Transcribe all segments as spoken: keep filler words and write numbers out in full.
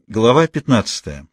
Глава пятнадцатая.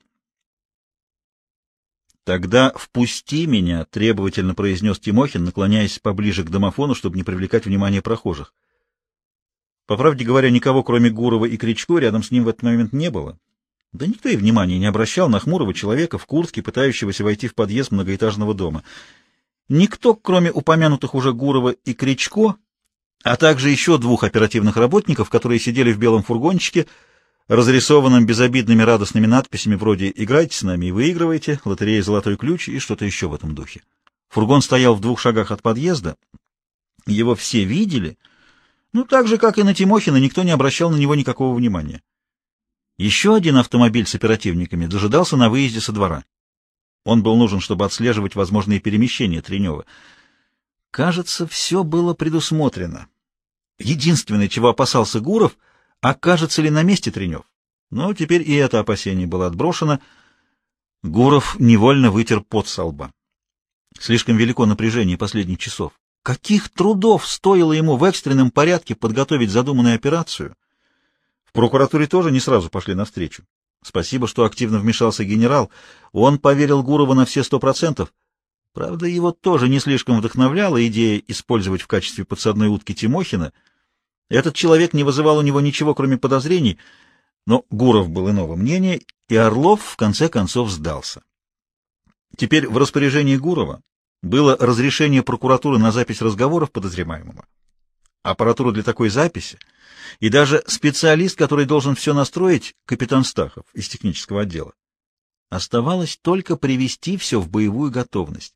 «Тогда впусти меня», — требовательно произнес Тимохин, наклоняясь поближе к домофону, чтобы не привлекать внимание прохожих. По правде говоря, никого, кроме Гурова и Кричко, рядом с ним в этот момент не было. Да никто и внимания не обращал на хмурого человека в куртке, пытающегося войти в подъезд многоэтажного дома. Никто, кроме упомянутых уже Гурова и Кричко, а также еще двух оперативных работников, которые сидели в белом фургончике, разрисованным безобидными радостными надписями вроде «Играйте с нами и выигрывайте», «Лотерея «Золотой ключ» и что-то еще в этом духе. Фургон стоял в двух шагах от подъезда, его все видели, ну так же, как и на Тимохина, никто не обращал на него никакого внимания. Еще один автомобиль с оперативниками дожидался на выезде со двора. Он был нужен, чтобы отслеживать возможные перемещения Тренева. Кажется, все было предусмотрено. Единственное, чего опасался Гуров — окажется ли на месте Тренев? Но теперь и это опасение было отброшено. Гуров невольно вытер пот со лба. Слишком велико напряжение последних часов. Каких трудов стоило ему в экстренном порядке подготовить задуманную операцию? В прокуратуре тоже не сразу пошли навстречу. Спасибо, что активно вмешался генерал. Он поверил Гурову на все сто процентов. Правда, его тоже не слишком вдохновляла идея использовать в качестве подсадной утки Тимохина. Этот человек не вызывал у него ничего, кроме подозрений, но Гуров был иного мнения, и Орлов в конце концов сдался. Теперь в распоряжении Гурова было разрешение прокуратуры на запись разговоров подозреваемого, аппаратура для такой записи и даже специалист, который должен все настроить, капитан Стахов из технического отдела. Оставалось только привести все в боевую готовность.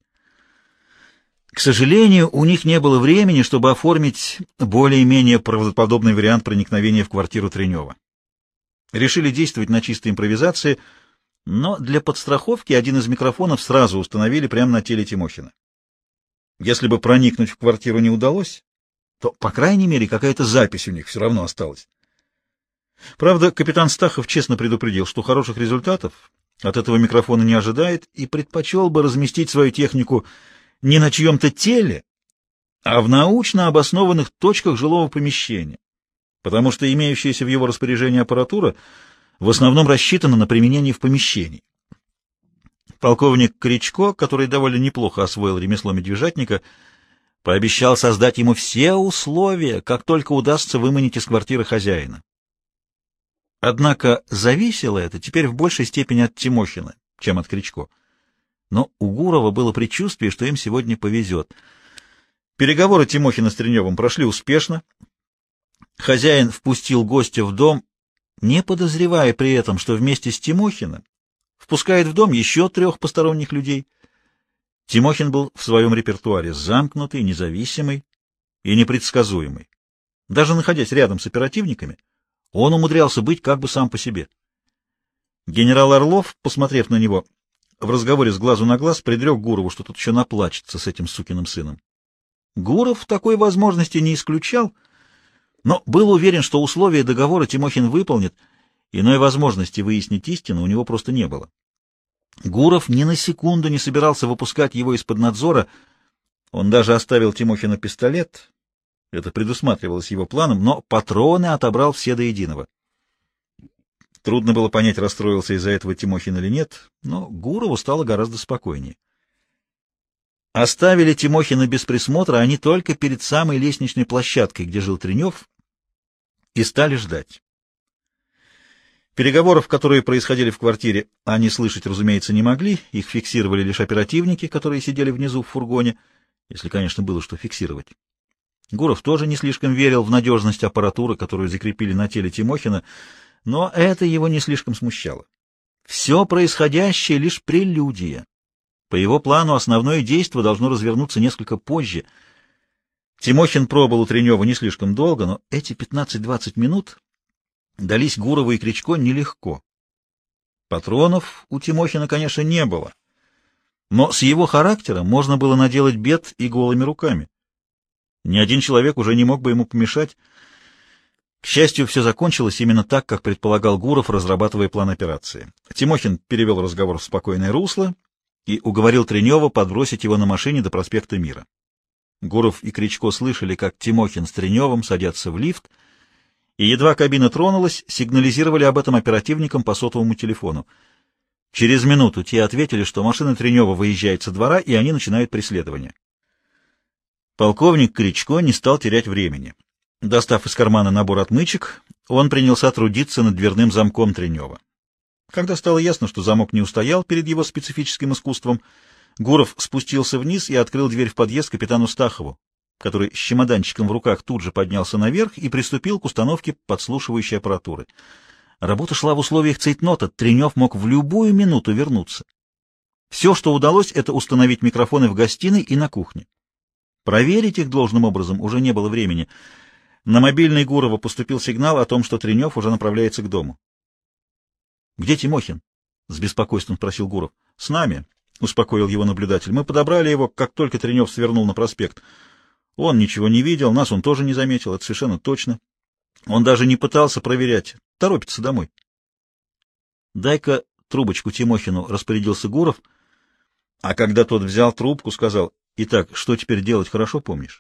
К сожалению, у них не было времени, чтобы оформить более-менее правдоподобный вариант проникновения в квартиру Тренева. Решили действовать на чистой импровизации, но для подстраховки один из микрофонов сразу установили прямо на теле Тимохина. Если бы проникнуть в квартиру не удалось, то, по крайней мере, какая-то запись у них все равно осталась. Правда, капитан Стахов честно предупредил, что хороших результатов от этого микрофона не ожидает и предпочел бы разместить свою технику не на чьем-то теле, а в научно обоснованных точках жилого помещения, потому что имеющаяся в его распоряжении аппаратура в основном рассчитана на применение в помещении. Полковник Кричко, который довольно неплохо освоил ремесло медвежатника, пообещал создать ему все условия, как только удастся выманить из квартиры хозяина. Однако зависело это теперь в большей степени от Тимохина, чем от Кричко. Но у Гурова было предчувствие, что им сегодня повезет. Переговоры Тимохина с Треневым прошли успешно. Хозяин впустил гостя в дом, не подозревая при этом, что вместе с Тимохиным впускает в дом еще трех посторонних людей. Тимохин был в своем репертуаре замкнутый, независимый и непредсказуемый. Даже находясь рядом с оперативниками, он умудрялся быть как бы сам по себе. Генерал Орлов, посмотрев на него, в разговоре с глазу на глаз предрек Гурову, что тот еще наплачется с этим сукиным сыном. Гуров такой возможности не исключал, но был уверен, что условия договора Тимохин выполнит, иной возможности выяснить истину у него просто не было. Гуров ни на секунду не собирался выпускать его из-под надзора, он даже оставил Тимохину пистолет, это предусматривалось его планом, но патроны отобрал все до единого. Трудно было понять, расстроился из-за этого Тимохин или нет, но Гурову стало гораздо спокойнее. Оставили Тимохина без присмотра они только перед самой лестничной площадкой, где жил Тренев, и стали ждать. Переговоров, которые происходили в квартире, они слышать, разумеется, не могли, их фиксировали лишь оперативники, которые сидели внизу в фургоне, если, конечно, было что фиксировать. Гуров тоже не слишком верил в надежность аппаратуры, которую закрепили на теле Тимохина, но это его не слишком смущало. Все происходящее — лишь прелюдия. По его плану основное действо должно развернуться несколько позже. Тимохин пробыл у Тренева не слишком долго, но эти пятнадцать-двадцать минут дались Гурову и Кричко нелегко. Патронов у Тимохина, конечно, не было, но с его характером можно было наделать бед и голыми руками. Ни один человек уже не мог бы ему помешать. К счастью, все закончилось именно так, как предполагал Гуров, разрабатывая план операции. Тимохин перевел разговор в спокойное русло и уговорил Тренева подбросить его на машине до проспекта Мира. Гуров и Кричко слышали, как Тимохин с Треневым садятся в лифт и едва кабина тронулась, сигнализировали об этом оперативникам по сотовому телефону. Через минуту те ответили, что машина Тренева выезжает со двора, и они начинают преследование. Полковник Кричко не стал терять времени. Достав из кармана набор отмычек, он принялся трудиться над дверным замком Тренева. Когда стало ясно, что замок не устоял перед его специфическим искусством, Гуров спустился вниз и открыл дверь в подъезд капитану Стахову, который с чемоданчиком в руках тут же поднялся наверх и приступил к установке подслушивающей аппаратуры. Работа шла в условиях цейтнота, Тренев мог в любую минуту вернуться. Все, что удалось, это установить микрофоны в гостиной и на кухне. Проверить их должным образом уже не было времени. На мобильный Гурова поступил сигнал о том, что Тренев уже направляется к дому. — Где Тимохин? — с беспокойством спросил Гуров. — С нами, — успокоил его наблюдатель. — Мы подобрали его, как только Тренев свернул на проспект. Он ничего не видел, нас он тоже не заметил, это совершенно точно. Он даже не пытался проверять, торопится домой. — Дай-ка трубочку Тимохину, — распорядился Гуров, а когда тот взял трубку, сказал: — Итак, что теперь делать, хорошо помнишь?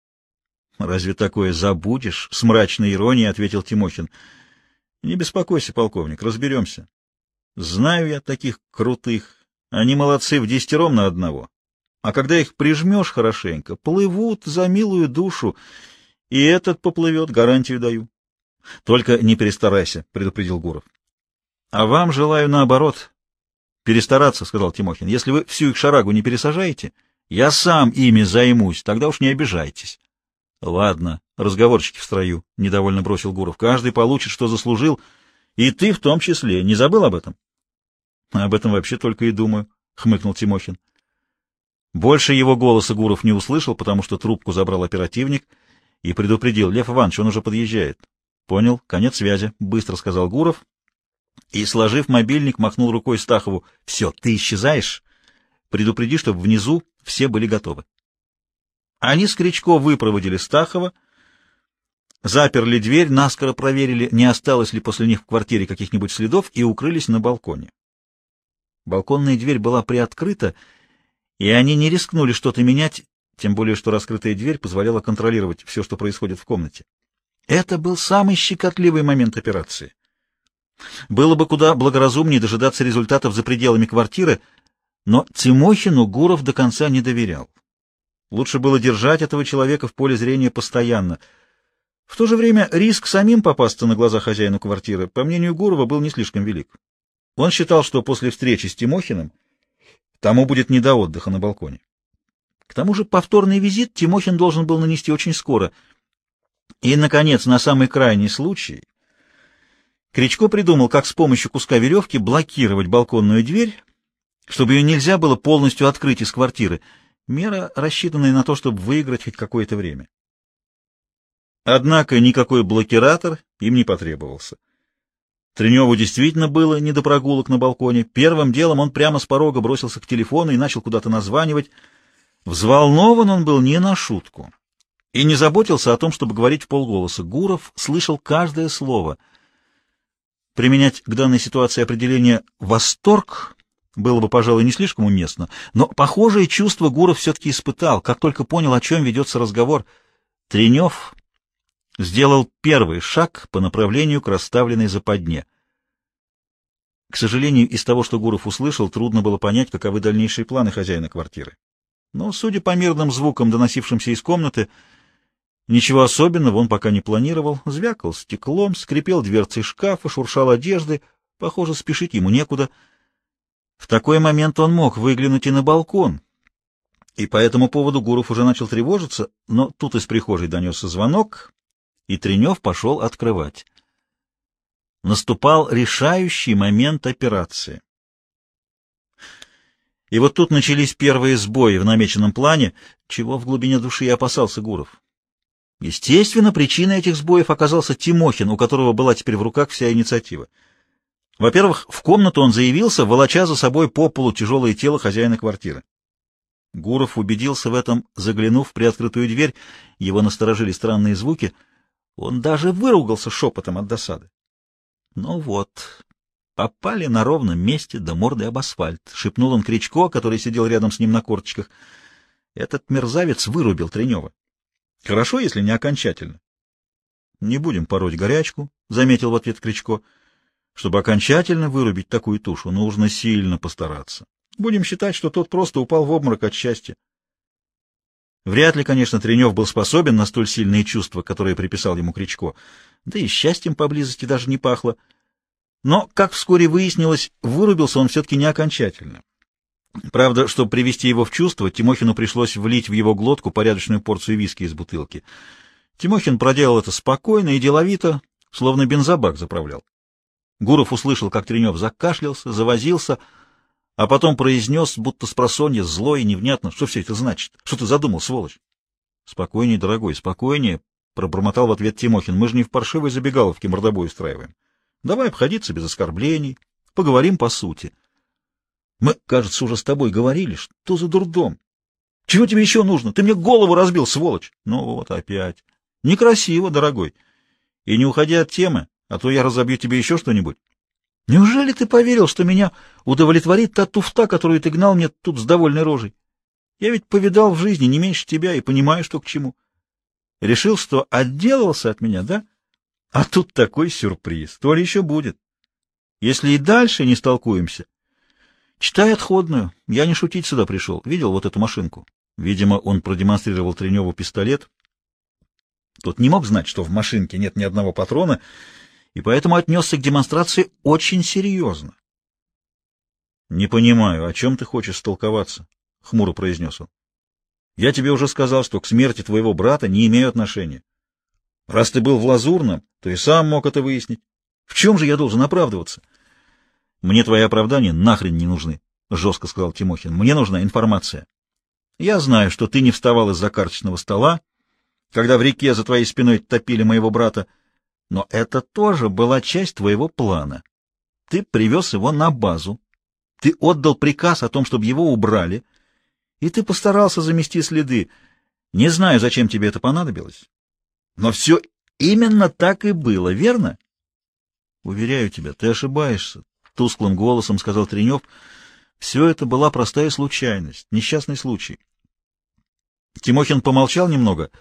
— Разве такое забудешь? — с мрачной иронией ответил Тимохин. — Не беспокойся, полковник, разберемся. Знаю я таких крутых. Они молодцы в десятером на одного. А когда их прижмешь хорошенько, плывут за милую душу, и этот поплывет, гарантию даю. — Только не перестарайся, — предупредил Гуров. — А вам желаю наоборот. — Перестараться, — сказал Тимохин. — Если вы всю их шарагу не пересажаете, я сам ими займусь, тогда уж не обижайтесь. — Ладно, разговорчики в строю, — недовольно бросил Гуров. — Каждый получит, что заслужил, и ты в том числе. Не забыл об этом? — Об этом вообще только и думаю, — хмыкнул Тимохин. Больше его голоса Гуров не услышал, потому что трубку забрал оперативник и предупредил: — Лев Иванович, он уже подъезжает. — Понял, конец связи, — быстро сказал Гуров и, сложив мобильник, махнул рукой Стахову: — Все, ты исчезаешь. Предупреди, чтобы внизу все были готовы. Они с Кричко выпроводили Стахова, заперли дверь, наскоро проверили, не осталось ли после них в квартире каких-нибудь следов, и укрылись на балконе. Балконная дверь была приоткрыта, и они не рискнули что-то менять, тем более что раскрытая дверь позволяла контролировать все, что происходит в комнате. Это был самый щекотливый момент операции. Было бы куда благоразумнее дожидаться результатов за пределами квартиры, но Тимохину Гуров до конца не доверял. Лучше было держать этого человека в поле зрения постоянно. В то же время риск самим попасться на глаза хозяину квартиры, по мнению Гурова, был не слишком велик. Он считал, что после встречи с Тимохиным тому будет не до отдыха на балконе. К тому же повторный визит Тимохин должен был нанести очень скоро. И, наконец, на самый крайний случай Кричко придумал, как с помощью куска веревки блокировать балконную дверь, чтобы ее нельзя было полностью открыть из квартиры. Мера, рассчитанная на то, чтобы выиграть хоть какое-то время. Однако никакой блокиратор им не потребовался. Треневу действительно было не до прогулок на балконе. Первым делом он прямо с порога бросился к телефону и начал куда-то названивать. Взволнован он был не на шутку и не заботился о том, чтобы говорить вполголоса. Гуров слышал каждое слово. Применять к данной ситуации определение «восторг» было бы, пожалуй, не слишком уместно, но похожее чувство Гуров все-таки испытал, как только понял, о чем ведется разговор. Тренев сделал первый шаг по направлению к расставленной западне. К сожалению, из того, что Гуров услышал, трудно было понять, каковы дальнейшие планы хозяина квартиры. Но, судя по мирным звукам, доносившимся из комнаты, ничего особенного он пока не планировал. Звякал стеклом, скрипел дверцей шкафа, шуршал одежды. Похоже, спешить ему некуда. В такой момент он мог выглянуть и на балкон, и по этому поводу Гуров уже начал тревожиться, но тут из прихожей донесся звонок, и Тренев пошел открывать. Наступал решающий момент операции. И вот тут начались первые сбои в намеченном плане, чего в глубине души и опасался Гуров. Естественно, причиной этих сбоев оказался Тимохин, у которого была теперь в руках вся инициатива. Во-первых, в комнату он заявился, волоча за собой по полу тяжелое тело хозяина квартиры. Гуров убедился в этом, заглянув в приоткрытую дверь. Его насторожили странные звуки. Он даже выругался шепотом от досады. Ну вот, попали на ровном месте до морды об асфальт, — шепнул он Кричко, который сидел рядом с ним на корточках. Этот мерзавец вырубил Тренева. Хорошо, если не окончательно. Не будем пороть горячку, — заметил в ответ Кричко. Чтобы окончательно вырубить такую тушу, нужно сильно постараться. Будем считать, что тот просто упал в обморок от счастья. Вряд ли, конечно, Тренев был способен на столь сильные чувства, которые приписал ему Кричко, да и счастьем поблизости даже не пахло. Но, как вскоре выяснилось, вырубился он все-таки не окончательно. Правда, чтобы привести его в чувство, Тимохину пришлось влить в его глотку порядочную порцию виски из бутылки. Тимохин проделал это спокойно и деловито, словно бензобак заправлял. Гуров услышал, как Тренев закашлялся, завозился, а потом произнес, будто спросонья, зло и невнятно: что все это значит? Что ты задумал, сволочь? — Спокойнее, дорогой, спокойнее, — пробормотал в ответ Тимохин. — Мы же не в паршивой забегаловке мордобой устраиваем. Давай обходиться без оскорблений, поговорим по сути. — Мы, кажется, уже с тобой говорили. Что за дурдом? Чего тебе еще нужно? Ты мне голову разбил, сволочь! Ну вот опять. Некрасиво, дорогой. И не уходи от темы, а то я разобью тебе еще что-нибудь. Неужели ты поверил, что меня удовлетворит та туфта, которую ты гнал мне тут с довольной рожей? Я ведь повидал в жизни не меньше тебя и понимаю, что к чему. Решил, что отделался от меня, да? А тут такой сюрприз. То ли еще будет. Если и дальше не столкуемся, читай отходную. Я не шутить сюда пришел. Видел вот эту машинку? Видимо, он продемонстрировал Треневу пистолет. Тот не мог знать, что в машинке нет ни одного патрона, и поэтому отнесся к демонстрации очень серьезно. — Не понимаю, о чем ты хочешь столковаться? — хмуро произнес он. — Я тебе уже сказал, что к смерти твоего брата не имею отношения. Раз ты был в Лазурном, то и сам мог это выяснить. В чем же я должен оправдываться? — Мне твои оправдания нахрен не нужны, — жестко сказал Тимохин. — Мне нужна информация. Я знаю, что ты не вставал из-за карточного стола, когда в реке за твоей спиной топили моего брата, но это тоже была часть твоего плана. Ты привез его на базу, ты отдал приказ о том, чтобы его убрали, и ты постарался замести следы. Не знаю, зачем тебе это понадобилось, но все именно так и было, верно? — Уверяю тебя, ты ошибаешься, — тусклым голосом сказал Тренев. Все это была простая случайность, несчастный случай. Тимохин помолчал немного,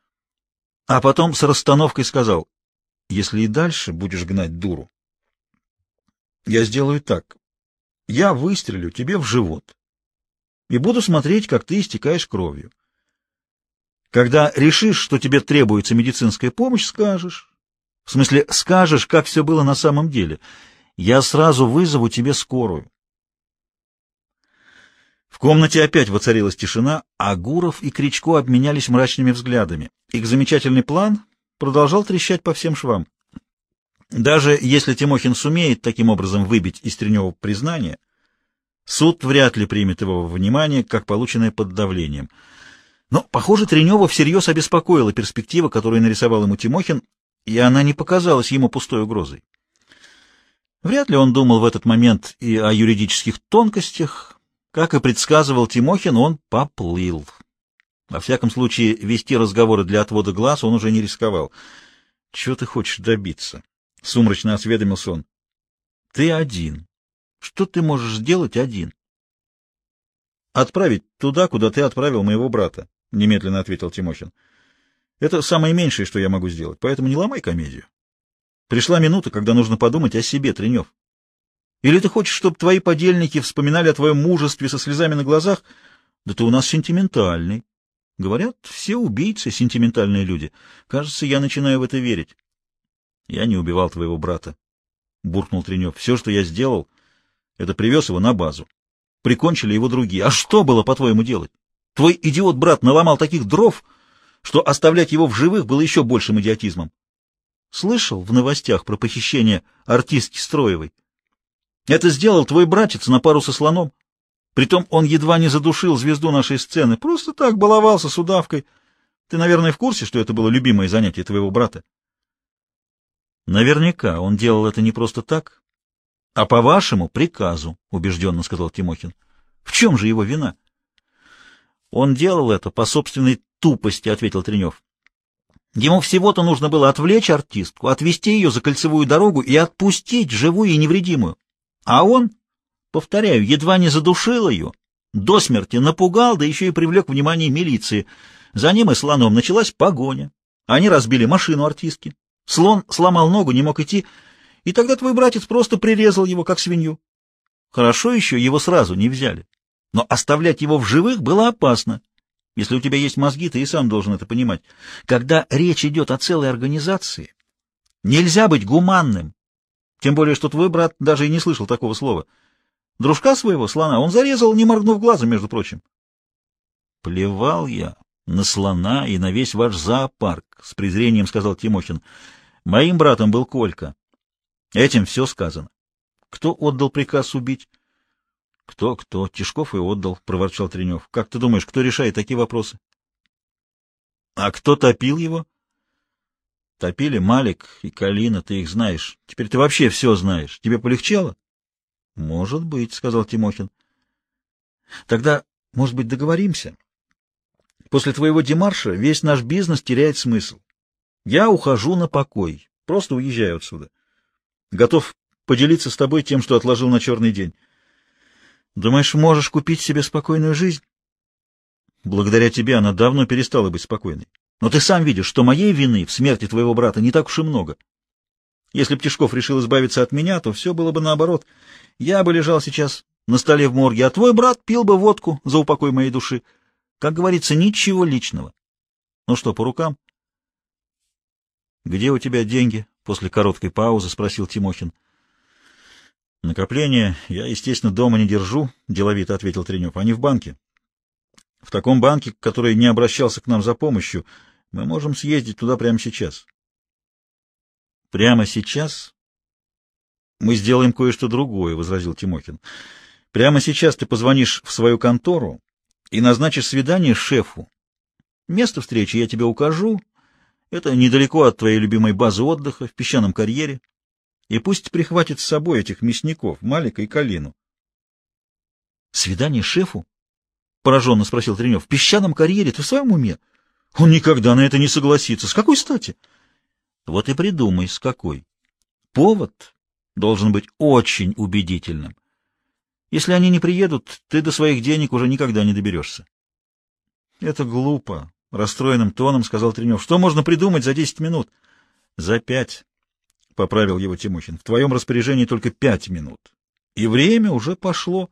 а потом с расстановкой сказал: если и дальше будешь гнать дуру, я сделаю так. Я выстрелю тебе в живот и буду смотреть, как ты истекаешь кровью. Когда решишь, что тебе требуется медицинская помощь, скажешь. В смысле, скажешь, как все было на самом деле. Я сразу вызову тебе скорую. В комнате опять воцарилась тишина, а Гуров и Кричко обменялись мрачными взглядами. Их замечательный план продолжал трещать по всем швам. Даже если Тимохин сумеет таким образом выбить из Тренева признание, суд вряд ли примет его во внимание, как полученное под давлением. Но, похоже, Тренева всерьез обеспокоила перспектива, которую нарисовал ему Тимохин, и она не показалась ему пустой угрозой. Вряд ли он думал в этот момент и о юридических тонкостях. Как и предсказывал Тимохин, он поплыл. Во всяком случае, вести разговоры для отвода глаз он уже не рисковал. — Чего ты хочешь добиться? — сумрачно осведомился он. — Ты один. Что ты можешь сделать один? — Отправить туда, куда ты отправил моего брата, — немедленно ответил Тимохин. — Это самое меньшее, что я могу сделать, поэтому не ломай комедию. Пришла минута, когда нужно подумать о себе, Тренев. Или ты хочешь, чтобы твои подельники вспоминали о твоем мужестве со слезами на глазах? Да ты у нас сентиментальный. Говорят, все убийцы — сентиментальные люди. Кажется, я начинаю в это верить. Я не убивал твоего брата, — буркнул Тренев. Все, что я сделал, это привез его на базу. Прикончили его другие. А что было, по-твоему, делать? Твой идиот-брат наломал таких дров, что оставлять его в живых было еще большим идиотизмом. Слышал в новостях про похищение артистки Строевой? Это сделал твой братец на пару со слоном. Притом он едва не задушил звезду нашей сцены. Просто так баловался с удавкой. Ты, наверное, в курсе, что это было любимое занятие твоего брата? Наверняка он делал это не просто так, а по вашему приказу, — убежденно сказал Тимохин. В чем же его вина? Он делал это по собственной тупости, — ответил Тренев. Ему всего-то нужно было отвлечь артистку, отвести ее за кольцевую дорогу и отпустить живую и невредимую. А он, повторяю, едва не задушил ее, до смерти напугал, да еще и привлек внимание милиции. За ним и слоном началась погоня. Они разбили машину артистки. Слон сломал ногу, не мог идти, и тогда твой братец просто прирезал его, как свинью. Хорошо еще, его сразу не взяли. Но оставлять его в живых было опасно. Если у тебя есть мозги, ты и сам должен это понимать. Когда речь идет о целой организации, нельзя быть гуманным. Тем более, что твой брат даже и не слышал такого слова. Дружка своего, слона, он зарезал, не моргнув глазом, между прочим. Плевал я на слона и на весь ваш зоопарк, — с презрением сказал Тимохин. Моим братом был Колька. Этим все сказано. Кто отдал приказ убить? Кто, кто? Тишков и отдал, — проворчал Тренев. Как ты думаешь, кто решает такие вопросы? А кто топил его? Топили Малик и Калина, ты их знаешь. Теперь ты вообще все знаешь. Тебе полегчало? Может быть, — сказал Тимохин. Тогда, может быть, договоримся? После твоего демарша весь наш бизнес теряет смысл. Я ухожу на покой, просто уезжаю отсюда. Готов поделиться с тобой тем, что отложил на черный день. Думаешь, можешь купить себе спокойную жизнь? Благодаря тебе она давно перестала быть спокойной. Но ты сам видишь, что моей вины в смерти твоего брата не так уж и много. Если б Тишков решил избавиться от меня, то все было бы наоборот. Я бы лежал сейчас на столе в морге, а твой брат пил бы водку за упокой моей души. Как говорится, ничего личного. Ну что, по рукам? — Где у тебя деньги? — после короткой паузы спросил Тимохин. — Накопления я, естественно, дома не держу, — деловито ответил Тренев. — Они в банке. В таком банке, который не обращался к нам за помощью, мы можем съездить туда прямо сейчас. — Прямо сейчас? Мы сделаем кое-что другое, — возразил Тимохин. — Прямо сейчас ты позвонишь в свою контору и назначишь свидание шефу. Место встречи я тебе укажу. Это недалеко от твоей любимой базы отдыха, в песчаном карьере. И пусть прихватит с собой этих мясников, Малика и Калину. — Свидание шефу? — пораженно спросил Тренев. — В песчаном карьере? Ты в своем уме? Он никогда на это не согласится. С какой стати? — Вот и придумай, с какой. Повод должен быть очень убедительным. Если они не приедут, ты до своих денег уже никогда не доберешься. — Это глупо, — расстроенным тоном сказал Тренев. — Что можно придумать за десять минут? — За пять, — поправил его Тимохин. — В твоем распоряжении только пять минут. И время уже пошло.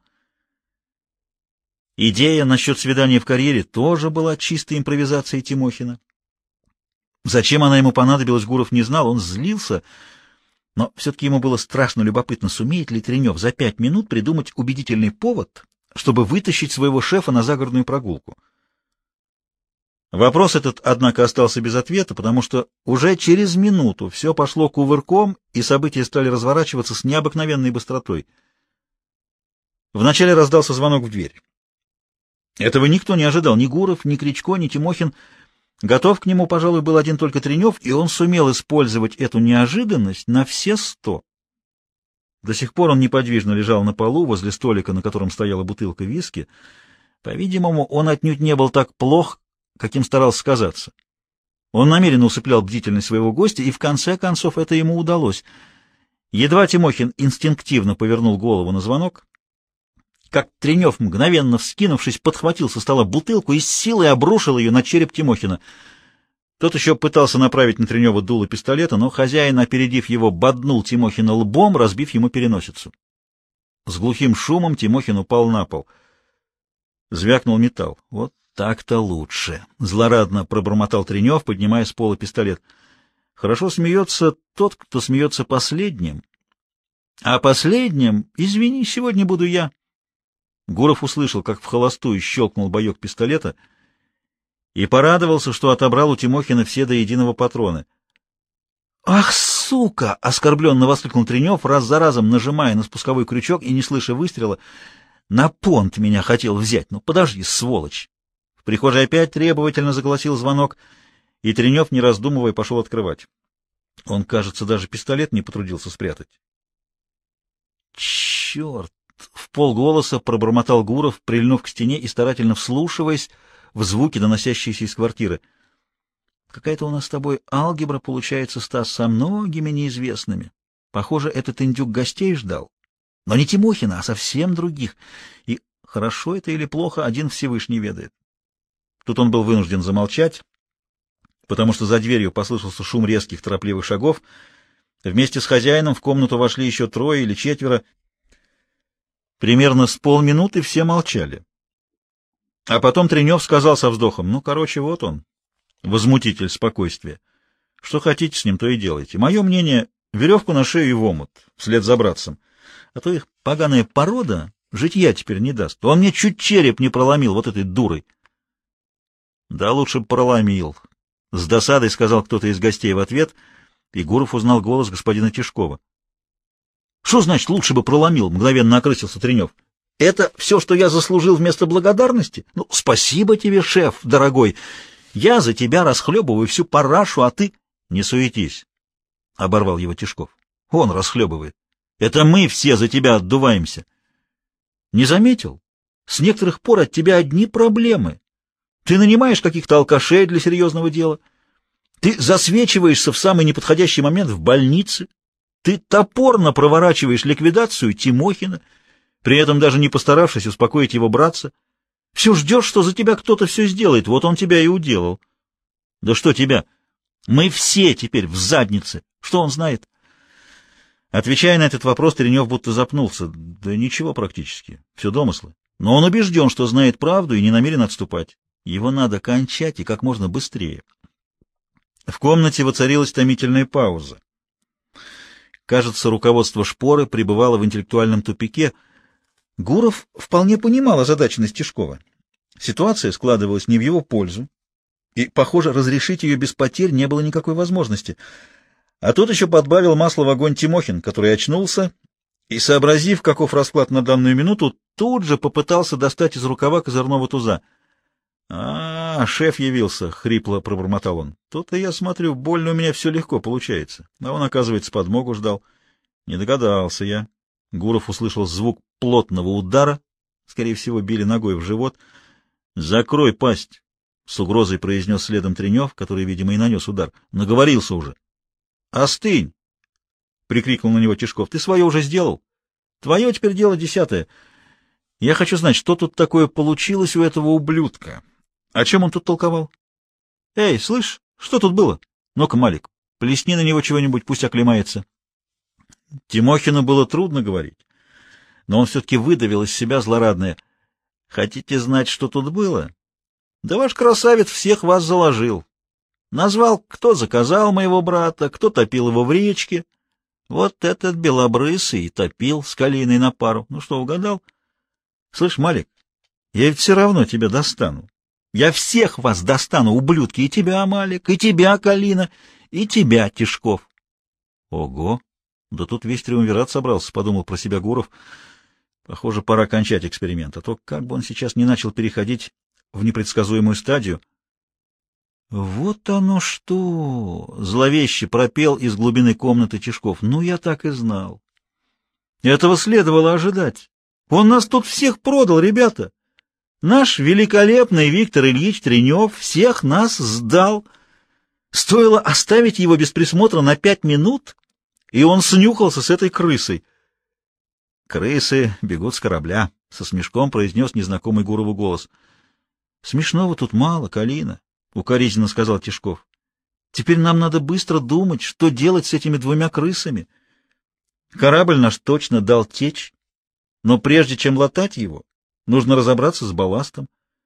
Идея насчет свидания в карьере тоже была чистой импровизацией Тимохина. Зачем она ему понадобилась, Гуров не знал, он злился, но все-таки ему было страшно любопытно, сумеет ли Тренев за пять минут придумать убедительный повод, чтобы вытащить своего шефа на загородную прогулку. Вопрос этот, однако, остался без ответа, потому что уже через минуту все пошло кувырком, и события стали разворачиваться с необыкновенной быстротой. Вначале раздался звонок в дверь. Этого никто не ожидал, ни Гуров, ни Кричко, ни Тимохин. Готов к нему, пожалуй, был один только Тренев, и он сумел использовать эту неожиданность на все сто. До сих пор он неподвижно лежал на полу возле столика, на котором стояла бутылка виски. По-видимому, он отнюдь не был так плох, каким старался казаться. Он намеренно усыплял бдительность своего гостя, и в конце концов это ему удалось. Едва Тимохин инстинктивно повернул голову на звонок, как Тренев, мгновенно вскинувшись, подхватил со стола бутылку и с силой обрушил ее на череп Тимохина. Тот еще пытался направить на Тренева дуло пистолета, но хозяин, опередив его, боднул Тимохина лбом, разбив ему переносицу. С глухим шумом Тимохин упал на пол. Звякнул металл. Вот так-то лучше. Злорадно пробормотал Тренев, поднимая с пола пистолет. Хорошо смеется тот, кто смеется последним. А последним, извини, сегодня буду я. Гуров услышал, как в холостую щелкнул боек пистолета, и порадовался, что отобрал у Тимохина все до единого патроны. «Ах, сука!» — оскорбленно воскликнул Тренев, раз за разом нажимая на спусковой крючок и не слыша выстрела. «На понт меня хотел взять. Ну, подожди, сволочь!» В прихожей опять требовательно заголосил звонок, и Тренев, не раздумывая, пошел открывать. Он, кажется, даже пистолет не потрудился спрятать. «Черт!» — вполголоса пробормотал Гуров, прильнув к стене и старательно вслушиваясь в звуки, доносящиеся из квартиры. «Какая-то у нас с тобой алгебра получается, Стас, со многими неизвестными. Похоже, этот индюк гостей ждал. Но не Тимохина, а совсем других. И хорошо это или плохо, один Всевышний ведает». Тут он был вынужден замолчать, потому что за дверью послышался шум резких торопливых шагов. Вместе с хозяином в комнату вошли еще трое или четверо. Примерно с полминуты все молчали. А потом Тренев сказал со вздохом: «Ну, короче, вот он, возмутитель спокойствия. Что хотите с ним, то и делайте. Мое мнение — веревку на шею и в омут, вслед за братцем. А то их поганая порода житья теперь не даст. Он мне чуть череп не проломил вот этой дурой». «Да лучше б проломил», — с досадой сказал кто-то из гостей в ответ, и Гуров узнал голос господина Тишкова. «Что значит лучше бы проломил?» — мгновенно окрысился Тренев. «Это все, что я заслужил вместо благодарности? Ну, спасибо тебе, шеф, дорогой. Я за тебя расхлебываю всю парашу, а ты...» «Не суетись», — оборвал его Тишков. «Он расхлебывает. Это мы все за тебя отдуваемся. Не заметил? С некоторых пор от тебя одни проблемы. Ты нанимаешь каких-то алкашей для серьезного дела. Ты засвечиваешься в самый неподходящий момент в больнице. Ты топорно проворачиваешь ликвидацию Тимохина, при этом даже не постаравшись успокоить его братца. Все ждешь, что за тебя кто-то все сделает. Вот он тебя и уделал». «Да что тебя? Мы все теперь в заднице. Что он знает?» Отвечая на этот вопрос, Тренев будто запнулся. Да ничего практически. Все домыслы. Но он убежден, что знает правду и не намерен отступать. Его надо кончать и как можно быстрее. В комнате воцарилась томительная пауза. Кажется, руководство «Шпоры» пребывало в интеллектуальном тупике. Гуров вполне понимал озадаченность Тишкова. Ситуация складывалась не в его пользу, и, похоже, разрешить ее без потерь не было никакой возможности. А тут еще подбавил масло в огонь Тимохин, который очнулся и, сообразив, каков расклад на данную минуту, тут же попытался достать из рукава козырного туза. «А, шеф явился», — хрипло пробормотал он. «Тут-то я смотрю, больно у меня все легко получается. А он, оказывается, подмогу ждал. Не догадался я». Гуров услышал звук плотного удара. Скорее всего, били ногой в живот. «Закрой пасть», — с угрозой произнес следом Тренев, который, видимо, и нанес удар. «Наговорился уже». «Остынь!» — прикрикнул на него Тишков. «Ты свое уже сделал. Твое теперь дело десятое. Я хочу знать, что тут такое получилось у этого ублюдка. О чем он тут толковал? Эй, слышь, что тут было? Ну-ка, Малик, плесни на него чего-нибудь, пусть оклемается». Тимохину было трудно говорить, но он все-таки выдавил из себя злорадное: «Хотите знать, что тут было? Да ваш красавец всех вас заложил. Назвал, кто заказал моего брата, кто топил его в речке. Вот этот белобрысый и топил с Калиной на пару. Ну что, угадал? Слышь, Малик, я ведь все равно тебя достану. Я всех вас достану, ублюдки, и тебя, Малик, и тебя, Калина, и тебя, Тишков». «Ого! Да тут весь триумвират собрался», — подумал про себя Гуров. «Похоже, пора кончать эксперимент, а то как бы он сейчас не начал переходить в непредсказуемую стадию». «Вот оно что!» — зловеще пропел из глубины комнаты Тишков. «Ну, я так и знал. Этого следовало ожидать. Он нас тут всех продал, ребята. Наш великолепный Виктор Ильич Тренев всех нас сдал. Стоило оставить его без присмотра на пять минут, и он снюхался с этой крысой». «Крысы бегут с корабля», — со смешком произнес незнакомый Гурову голос. «Смешного тут мало, Калина», — укоризненно сказал Тишков. «Теперь нам надо быстро думать, что делать с этими двумя крысами. Корабль наш точно дал течь, но прежде чем латать его, нужно разобраться с балластом.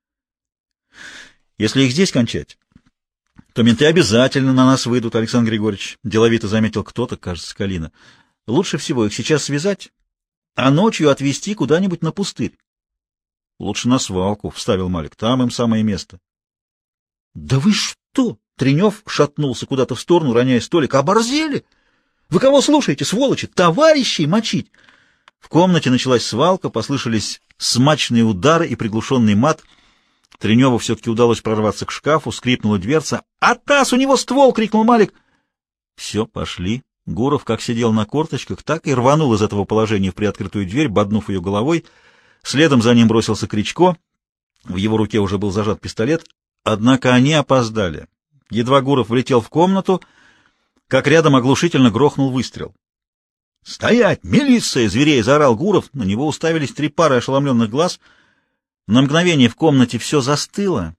Если их здесь кончать, то менты обязательно на нас выйдут, Александр Григорьевич», — деловито заметил кто-то, кажется, Калина. «Лучше всего их сейчас связать, а ночью отвезти куда-нибудь на пустырь». «Лучше на свалку», — вставил Малик, — «там им самое место». «Да вы что?» — Тренев шатнулся куда-то в сторону, роняя столик. «Оборзели? Вы кого слушаете, сволочи? Товарищей мочить!» В комнате началась свалка, послышались смачные удары и приглушенный мат. Треневу все-таки удалось прорваться к шкафу, скрипнула дверца. «Атас, у него ствол!» — крикнул Малик. «Все, пошли». Гуров как сидел на корточках, так и рванул из этого положения в приоткрытую дверь, боднув ее головой. Следом за ним бросился Кричко. В его руке уже был зажат пистолет. Однако они опоздали. Едва Гуров влетел в комнату, как рядом оглушительно грохнул выстрел. «Стоять! Милиция!» — зверей заорал Гуров. На него уставились три пары ошеломленных глаз. На мгновение в комнате все застыло.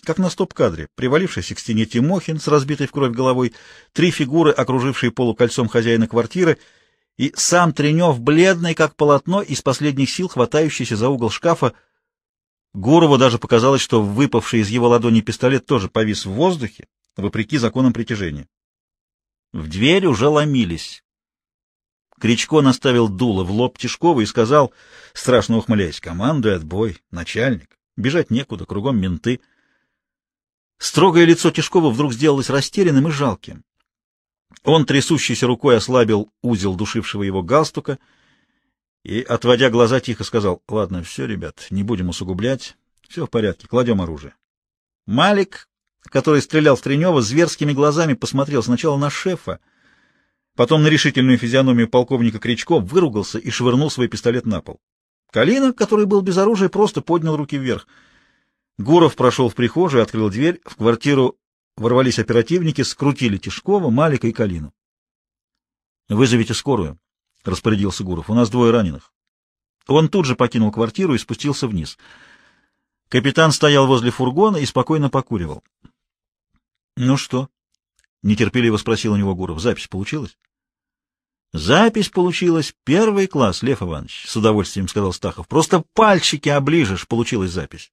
как на стоп-кадре, привалившийся к стене Тимохин с разбитой в кровь головой, три фигуры, окружившие полукольцом хозяина квартиры, и сам Тренев, бледный, как полотно, из последних сил хватающийся за угол шкафа. Гурову даже показалось, что выпавший из его ладони пистолет тоже повис в воздухе, вопреки законам притяжения. В дверь уже ломились. Кричко наставил дуло в лоб Тишкова и сказал, страшно ухмыляясь: «Командуй, отбой, начальник. Бежать некуда, кругом менты». Строгое лицо Тишкова вдруг сделалось растерянным и жалким. Он трясущейся рукой ослабил узел душившего его галстука и, отводя глаза, тихо сказал: «Ладно, все, ребят, не будем усугублять. Все в порядке, кладем оружие». Малик, который стрелял в Тренева, зверскими глазами посмотрел сначала на шефа, потом на решительную физиономию полковника Кричко, выругался и швырнул свой пистолет на пол. Калина, который был без оружия, просто поднял руки вверх. Гуров прошел в прихожую, открыл дверь. В квартиру ворвались оперативники, скрутили Тишкова, Малика и Калину. «Вызовите скорую», — распорядился Гуров. «У нас двое раненых». Он тут же покинул квартиру и спустился вниз. Капитан стоял возле фургона и спокойно покуривал. «Ну что?» — нетерпеливо спросил у него Гуров. «Запись получилась?» «Запись получилась первый класс, Лев Иванович», — с удовольствием сказал Стахов. «Просто пальчики оближешь, получилась запись».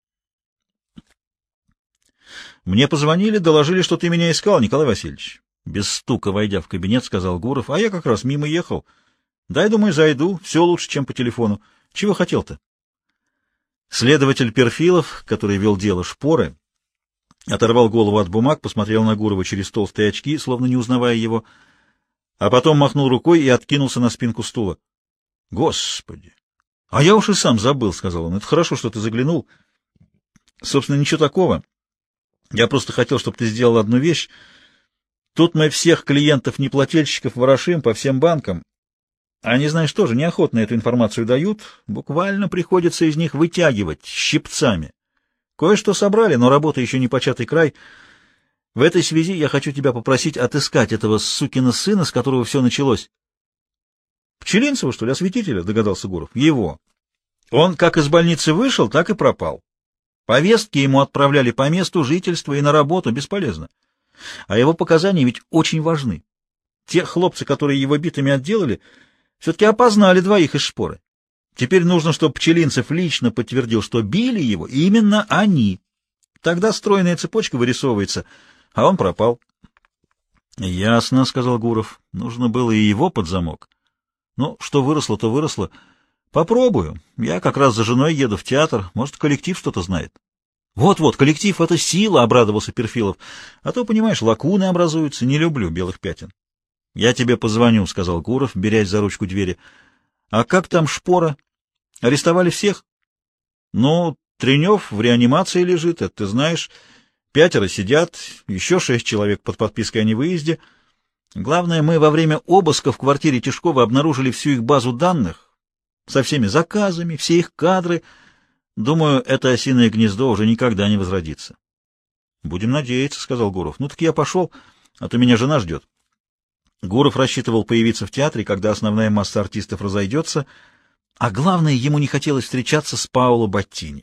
«Мне позвонили, доложили, что ты меня искал, Николай Васильевич». Без стука, войдя в кабинет, сказал Гуров. «А я как раз мимо ехал. Дай, думаю, зайду. Все лучше, чем по телефону. Чего хотел-то?» Следователь Перфилов, который вел дело Шпоры, оторвал голову от бумаг, посмотрел на Гурова через толстые очки, словно не узнавая его, а потом махнул рукой и откинулся на спинку стула. «Господи! А я уж и сам забыл», — сказал он. «Это хорошо, что ты заглянул. Собственно, ничего такого. Я просто хотел, чтобы ты сделал одну вещь. Тут мы всех клиентов-неплательщиков ворошим по всем банкам. Они, знаешь, тоже неохотно эту информацию дают. Буквально приходится из них вытягивать щипцами. Кое-что собрали, но работа еще не початый край. В этой связи я хочу тебя попросить отыскать этого сукина сына, с которого все началось». «Пчелинцева, что ли, осветителя?» — догадался Гуров. «Его. Он как из больницы вышел, так и пропал. Повестки ему отправляли по месту жительства и на работу, бесполезно. А его показания ведь очень важны. Те хлопцы, которые его битами отделали, все-таки опознали двоих из Шпоры. Теперь нужно, чтобы Пчелинцев лично подтвердил, что били его именно они. Тогда стройная цепочка вырисовывается, а он пропал». «Ясно», — сказал Гуров. «Нужно было и его под замок. Ну, что выросло, то выросло. Попробую. Я как раз за женой еду в театр. Может, коллектив что-то знает». «Вот-вот, коллектив — это сила», — обрадовался Перфилов. «А то, понимаешь, лакуны образуются. Не люблю белых пятен». «Я тебе позвоню», — сказал Гуров, берясь за ручку двери. «А как там Шпора? Арестовали всех?» «Ну, Тренев в реанимации лежит, это ты знаешь. Пятеро сидят, еще шесть человек под подпиской о невыезде. Главное, мы во время обыска в квартире Тишкова обнаружили всю их базу данных со всеми заказами, все их кадры. Думаю, это осиное гнездо уже никогда не возродится». «Будем надеяться», — сказал Гуров. «Ну так я пошел, а то меня жена ждет». Гуров рассчитывал появиться в театре, когда основная масса артистов разойдется, а главное, ему не хотелось встречаться с Паоло Баттини.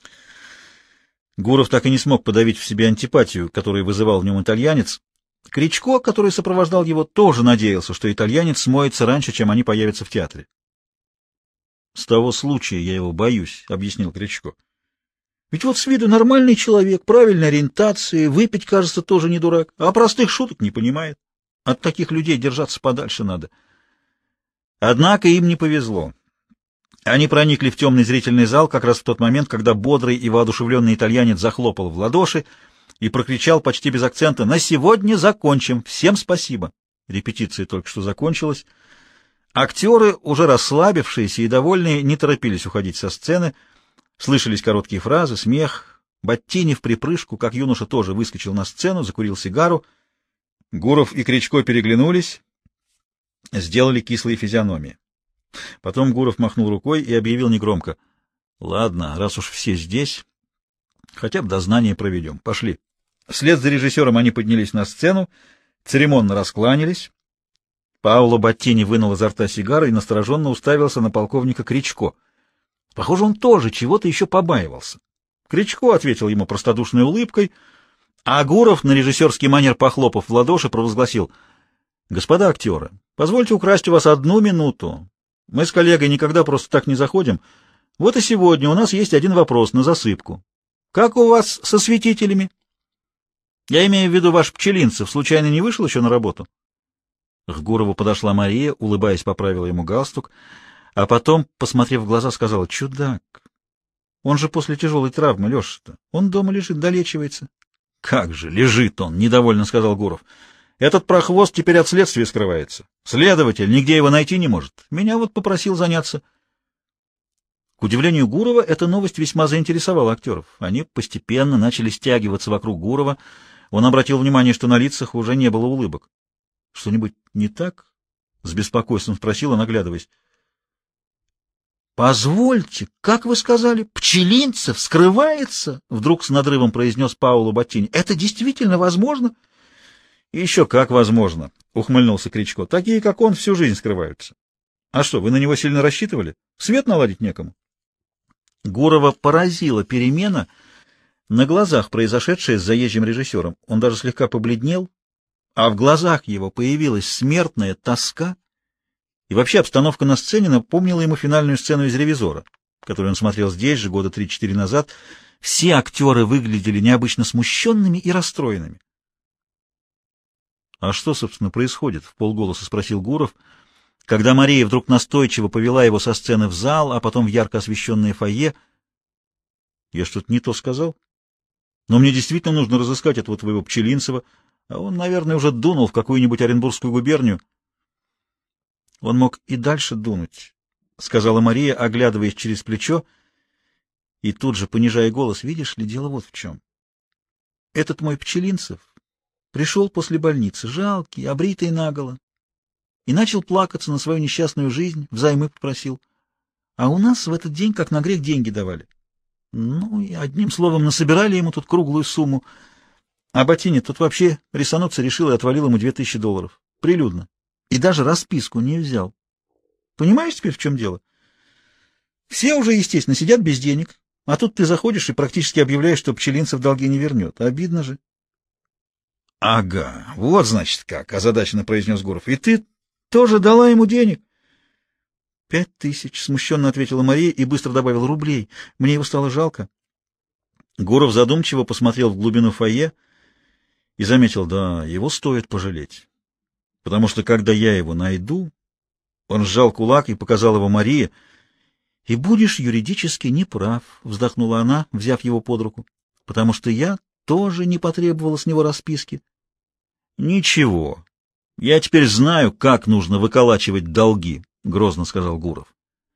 Гуров так и не смог подавить в себе антипатию, которую вызывал в нем итальянец. Кричко, который сопровождал его, тоже надеялся, что итальянец смоется раньше, чем они появятся в театре. «С того случая я его боюсь», — объяснил Кричко. «Ведь вот с виду нормальный человек, правильной ориентации, выпить, кажется, тоже не дурак, а простых шуток не понимает. От таких людей держаться подальше надо». Однако им не повезло. Они проникли в темный зрительный зал как раз в тот момент, когда бодрый и воодушевленный итальянец захлопал в ладоши и прокричал почти без акцента: «На сегодня закончим! Всем спасибо!» Репетиция только что закончилась. Актеры, уже расслабившиеся и довольные, не торопились уходить со сцены. Слышались короткие фразы, смех. Баттини вприпрыжку, как юноша, тоже выскочил на сцену, закурил сигару. Гуров и Кричко переглянулись, сделали кислые физиономии. Потом Гуров махнул рукой и объявил негромко: «Ладно, раз уж все здесь, хотя бы дознание проведем. Пошли». Вслед за режиссером они поднялись на сцену, церемонно раскланялись. Паоло Баттини вынул изо рта сигару и настороженно уставился на полковника Кричко. Похоже, он тоже чего-то еще побаивался. Кричко ответил ему простодушной улыбкой, а Гуров, на режиссерский манер похлопав в ладоши, провозгласил: «Господа актеры, позвольте украсть у вас одну минуту. Мы с коллегой никогда просто так не заходим. Вот и сегодня у нас есть один вопрос на засыпку. Как у вас со светителями? Я имею в виду, ваш Пчелинцев случайно не вышел еще на работу?» К Гурову подошла Мария, улыбаясь, поправила ему галстук, а потом, посмотрев в глаза, сказала: «Чудак, он же после тяжелой травмы, Леша-то. Он дома лежит, долечивается». «Как же, лежит он!» — недовольно сказал Гуров. «Этот прохвост теперь от следствия скрывается. Следователь нигде его найти не может. Меня вот попросил заняться». К удивлению Гурова, эта новость весьма заинтересовала актеров. Они постепенно начали стягиваться вокруг Гурова. Он обратил внимание, что на лицах уже не было улыбок. «Что-нибудь не так?» — с беспокойством спросил он, оглядываясь. «Позвольте, как вы сказали, Пчелинцев скрывается?» — вдруг с надрывом произнес Пауло Боттини. «Это действительно возможно?» «Еще как возможно», — ухмыльнулся Кричко. «Такие, как он, всю жизнь скрываются. А что, вы на него сильно рассчитывали? Свет наладить некому?» Гурова поразила перемена, на глазах произошедшая с заезжим режиссером. Он даже слегка побледнел, а в глазах его появилась смертная тоска. И вообще обстановка на сцене напомнила ему финальную сцену из «Ревизора», которую он смотрел здесь же года три-четыре назад. Все актеры выглядели необычно смущенными и расстроенными. «А что, собственно, происходит?» — вполголоса спросил Гуров, когда Мария вдруг настойчиво повела его со сцены в зал, а потом в ярко освещенное фойе. «Я что-то не то сказал? Но мне действительно нужно разыскать этого твоего Пчелинцева, а он, наверное, уже дунул в какую-нибудь Оренбургскую губернию». «Он мог и дальше дунуть», — сказала Мария, оглядываясь через плечо, и тут же, понижая голос: «Видишь ли, дело вот в чем. Этот мой Пчелинцев пришел после больницы, жалкий, обритый наголо, и начал плакаться на свою несчастную жизнь, взаймы попросил. А у нас в этот день, как на грех, деньги давали. Ну, и одним словом, насобирали ему тут круглую сумму. А Боттини тут вообще рисануться решил и отвалил ему две тысячи долларов. Прилюдно. И даже расписку не взял. Понимаешь теперь, в чем дело? Все уже, естественно, сидят без денег, а тут ты заходишь и практически объявляешь, что Пчелинцев долги не вернет. Обидно же». «Ага, вот значит как», — озадаченно произнес Гуров. «И ты тоже дала ему денег?» «Пять тысяч», — смущенно ответила Мария и быстро добавила: «рублей. Мне его стало жалко». Гуров задумчиво посмотрел в глубину фойе и заметил: «Да, его стоит пожалеть. Потому что, когда я его найду...» Он сжал кулак и показал его Марии. «И будешь юридически неправ», — вздохнула она, взяв его под руку, «потому что я тоже не потребовала с него расписки». «Ничего, я теперь знаю, как нужно выколачивать долги», — грозно сказал Гуров.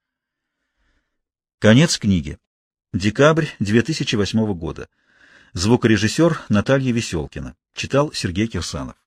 Конец книги. Декабрь две тысячи восьмого года. Звукорежиссер Наталья Веселкина. Читал Сергей Кирсанов.